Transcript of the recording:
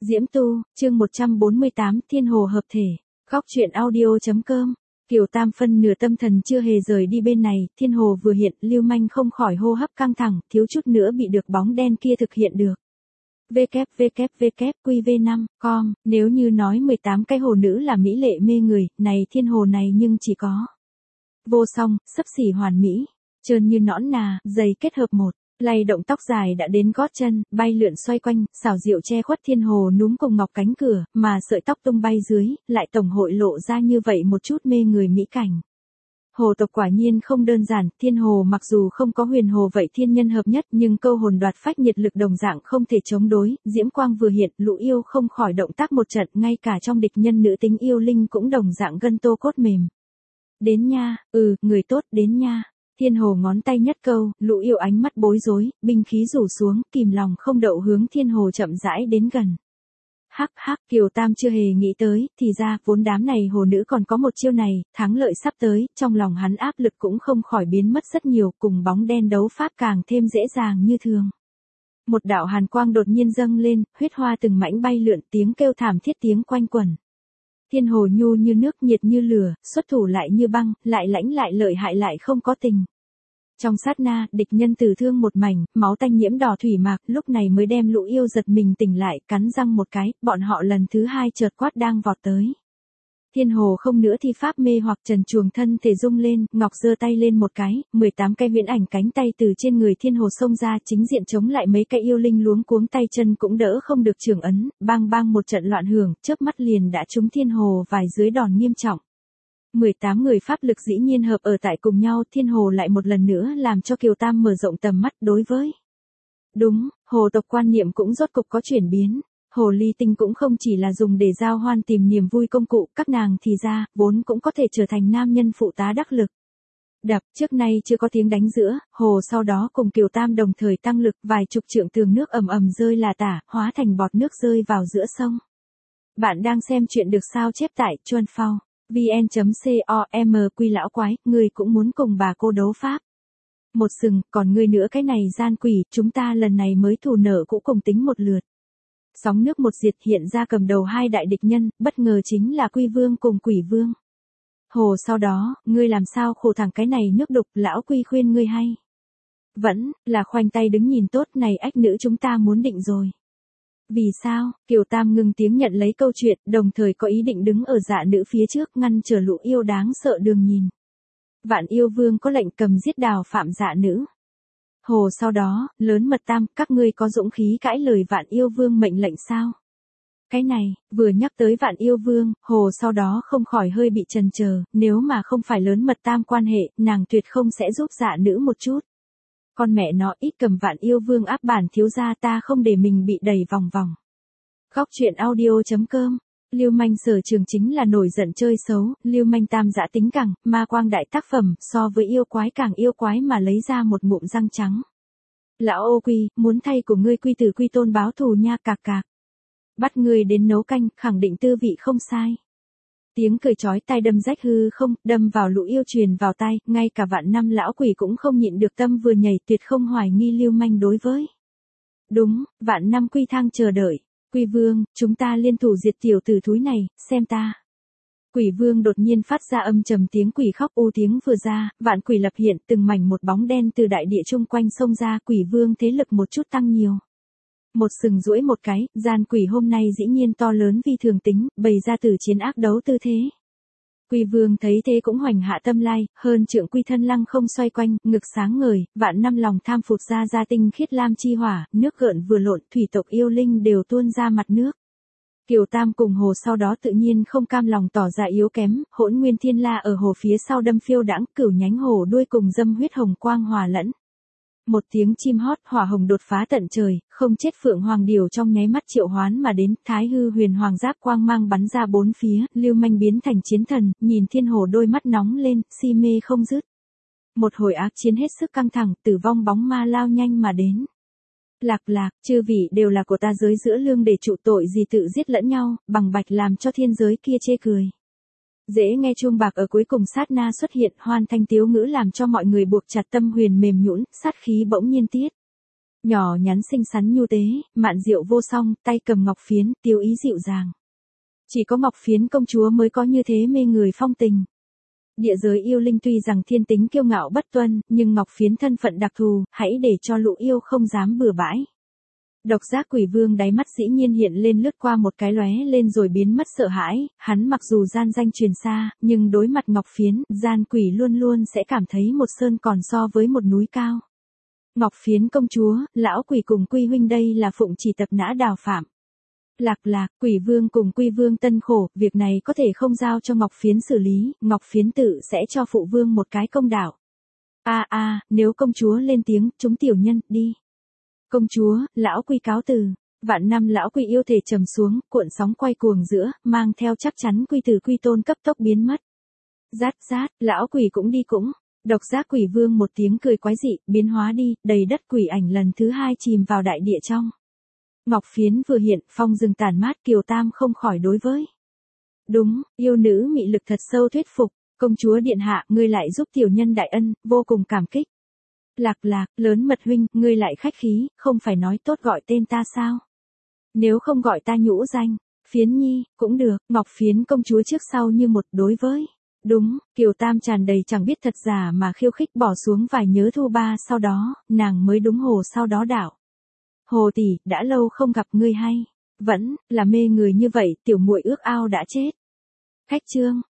Diễm Tu, chương 148, Thiên Hồ hợp thể. Góc truyện audio.com. Kiều Tam phân nửa tâm thần chưa hề rời đi bên này, Thiên Hồ vừa hiện, Lưu Manh không khỏi hô hấp căng thẳng, thiếu chút nữa bị được bóng đen kia thực hiện được. www.qv5.com, nếu như nói 18 cái hồ nữ là mỹ lệ mê người, này Thiên Hồ này nhưng chỉ có vô song, xấp xỉ hoàn mỹ, trơn như nõn nà, dày kết hợp một. Lay động tóc dài đã đến gót chân, bay lượn xoay quanh, xảo diệu che khuất Thiên Hồ núm cùng ngọc cánh cửa, mà sợi tóc tung bay dưới, lại tổng hội lộ ra như vậy một chút mê người mỹ cảnh. Hồ tộc quả nhiên không đơn giản, Thiên Hồ mặc dù không có huyền hồ vậy thiên nhân hợp nhất, nhưng câu hồn đoạt phách nhiệt lực đồng dạng không thể chống đối, diễm quang vừa hiện, lũ yêu không khỏi động tác một trận, ngay cả trong địch nhân nữ tính yêu linh cũng đồng dạng gân tô cốt mềm. Đến nha, người tốt đến nha. Thiên Hồ ngón tay nhất câu, lũ yêu ánh mắt bối rối, binh khí rủ xuống, kìm lòng không đậu hướng Thiên Hồ chậm rãi đến gần. Hắc, Kiều Tam chưa hề nghĩ tới, thì ra, vốn đám này hồ nữ còn có một chiêu này, thắng lợi sắp tới, trong lòng hắn áp lực cũng không khỏi biến mất rất nhiều, cùng bóng đen đấu pháp càng thêm dễ dàng như thường. Một đạo hàn quang đột nhiên dâng lên, huyết hoa từng mảnh bay lượn, tiếng kêu thảm thiết tiếng quanh quẩn. Thiên Hồ nhu như nước, nhiệt như lửa, xuất thủ lại như băng, lại lãnh lại lợi hại lại không có tình. Trong sát na, địch nhân tử thương một mảnh, máu tanh nhiễm đỏ thủy mạc, lúc này mới đem lũ yêu giật mình tỉnh lại, cắn răng một cái, bọn họ lần thứ hai chợt quát đang vọt tới. Thiên Hồ không nữa thi pháp mê hoặc trần truồng thân thể rung lên, ngọc giơ tay lên một cái, 18 cái huyễn ảnh cánh tay từ trên người Thiên Hồ xông ra, chính diện chống lại mấy cái yêu linh luống cuống tay chân cũng đỡ không được trường ấn, bang bang một trận loạn hưởng, chớp mắt liền đã trúng Thiên Hồ vài dưới đòn nghiêm trọng. 18 người pháp lực dĩ nhiên hợp ở tại cùng nhau, Thiên Hồ lại một lần nữa làm cho Kiều Tam mở rộng tầm mắt đối với. Đúng, hồ tộc quan niệm cũng rốt cục có chuyển biến. Hồ ly tinh cũng không chỉ là dùng để giao hoan tìm niềm vui công cụ, các nàng thì ra, vốn cũng có thể trở thành nam nhân phụ tá đắc lực. Đập, trước nay chưa có tiếng đánh giữa, hồ sau đó cùng Kiều Tam đồng thời tăng lực, vài chục trượng tường nước ầm ầm rơi là tả, hóa thành bọt nước rơi vào giữa sông. Bạn đang xem chuyện được sao chép tại Chuan Phao, vn.com, Quy lão quái, ngươi cũng muốn cùng bà cô đấu pháp. Một sừng, còn ngươi nữa cái này gian quỷ, chúng ta lần này mới thù nợ cũ cùng tính một lượt. Sóng nước một diệt hiện ra cầm đầu hai đại địch nhân, bất ngờ chính là Quy Vương cùng Quỷ Vương. Hồ sau đó, ngươi làm sao khổ thẳng cái này nước đục, lão Quy khuyên ngươi hay. Vẫn, là khoanh tay đứng nhìn tốt này ách nữ chúng ta muốn định rồi. Vì sao, Kiều Tam ngừng tiếng nhận lấy câu chuyện, đồng thời có ý định đứng ở dạ nữ phía trước ngăn trở lũ yêu đáng sợ đường nhìn. Vạn yêu vương có lệnh cầm giết đào phạm dạ nữ. Hồ sau đó, lớn mật tam, các ngươi có dũng khí cãi lời vạn yêu vương mệnh lệnh sao? Cái này, vừa nhắc tới vạn yêu vương, hồ sau đó không khỏi hơi bị chần chờ, nếu mà không phải lớn mật tam quan hệ, nàng tuyệt không sẽ giúp dạ nữ một chút. Con mẹ nó ít cầm vạn yêu vương áp bản thiếu gia ta không để mình bị đẩy vòng vòng. Góc truyện audio.com. Lưu Manh sở trường chính là nổi giận chơi xấu, Lưu Manh tam dã tính cẳng, ma quang đại tác phẩm, so với yêu quái càng yêu quái mà lấy ra một ngụm răng trắng. Lão ô Quy, muốn thay của ngươi Quy tử Quy tôn báo thù nha cạc cạc. Bắt ngươi đến nấu canh, khẳng định tư vị không sai. Tiếng cười chói tai đâm rách hư không, đâm vào lũ yêu truyền vào tai, ngay cả vạn năm lão quỷ cũng không nhịn được tâm vừa nhảy, tuyệt không hoài nghi Lưu Manh đối với. Đúng, vạn năm Quy thang chờ đợi. Quy Vương, chúng ta liên thủ diệt tiểu tử thúi này, xem ta. Quỷ Vương đột nhiên phát ra âm trầm tiếng quỷ khóc u tiếng vừa ra, vạn quỷ lập hiện, từng mảnh một bóng đen từ đại địa chung quanh xông ra, Quỷ Vương thế lực một chút tăng nhiều. Một sừng duỗi một cái, gian quỷ hôm nay dĩ nhiên to lớn vi thường tính, bày ra từ chiến ác đấu tư thế. Quy Vương thấy thế cũng hoành hạ tâm lai, hơn trượng quy thân lăng không xoay quanh, ngực sáng ngời, vạn năm lòng tham phụt ra ra tinh khiết lam chi hỏa, nước gợn vừa lộn, thủy tộc yêu linh đều tuôn ra mặt nước. Kiều Tam cùng hồ sau đó tự nhiên không cam lòng tỏ ra yếu kém, hỗn nguyên thiên la ở hồ phía sau đâm phiêu đãng, cửu nhánh hồ đuôi cùng dâm huyết hồng quang hòa lẫn. Một tiếng chim hót hỏa hồng đột phá tận trời, không chết phượng hoàng điều trong nháy mắt triệu hoán mà đến, thái hư huyền hoàng giáp quang mang bắn ra bốn phía, Lưu Manh biến thành chiến thần, nhìn Thiên Hồ đôi mắt nóng lên, si mê không dứt. Một hồi ác chiến hết sức căng thẳng, tử vong bóng ma lao nhanh mà đến. Lạc, chư vị đều là của ta giới giữa lương để trụ tội gì tự giết lẫn nhau, bằng bạch làm cho thiên giới kia chê cười. Dễ nghe chuông bạc ở cuối cùng sát na xuất hiện, hoan thanh tiếu ngữ làm cho mọi người buộc chặt tâm huyền mềm nhũn, sát khí bỗng nhiên tiết Nhỏ nhắn xinh xắn nhu tế, mạn diệu vô song, tay cầm ngọc phiến, tiêu ý dịu dàng. Chỉ có ngọc phiến công chúa mới có như thế mê người phong tình. Địa giới yêu linh tuy rằng thiên tính kiêu ngạo bất tuân, nhưng ngọc phiến thân phận đặc thù, hãy để cho lũ yêu không dám bừa bãi. Độc giác quỷ vương đáy mắt dĩ nhiên hiện lên lướt qua một cái lóe lên rồi biến mất sợ hãi, hắn mặc dù gian danh truyền xa, nhưng đối mặt ngọc phiến, gian quỷ luôn luôn sẽ cảm thấy một sơn còn so với một núi cao. Ngọc phiến công chúa, lão quỷ cùng quy huynh đây là phụng chỉ tập nã đào phạm. Lạc, quỷ vương cùng quy vương tân khổ, việc này có thể không giao cho ngọc phiến xử lý, ngọc phiến tự sẽ cho phụ vương một cái công đạo. Nếu công chúa lên tiếng, chúng tiểu nhân, đi. Công chúa, lão quy cáo từ. Vạn năm lão quy yêu thể trầm xuống, cuộn sóng quay cuồng giữa, mang theo chắc chắn quy tử quy tôn cấp tốc biến mất. Rát, lão quỷ cũng đi cũng. Độc giác quỷ vương một tiếng cười quái dị, biến hóa đi, đầy đất quỷ ảnh lần thứ hai chìm vào đại địa trong. Ngọc phiến vừa hiện, phong rừng tản mát, Kiều Tam không khỏi đối với. Đúng, yêu nữ mị lực thật sâu thuyết phục, công chúa điện hạ, ngươi lại giúp tiểu nhân đại ân, vô cùng cảm kích. Lạc, lớn mật huynh, ngươi lại khách khí, không phải nói tốt gọi tên ta sao? Nếu không gọi ta nhũ danh, phiến nhi, cũng được, ngọc phiến công chúa trước sau như một đối với. Đúng, Kiều Tam tràn đầy chẳng biết thật giả mà khiêu khích bỏ xuống vài nhớ thu ba sau đó, nàng mới đúng hồ sau đó đảo. Hồ tỷ, đã lâu không gặp ngươi hay. Vẫn, là mê người như vậy, tiểu muội ước ao đã chết. Khách trương,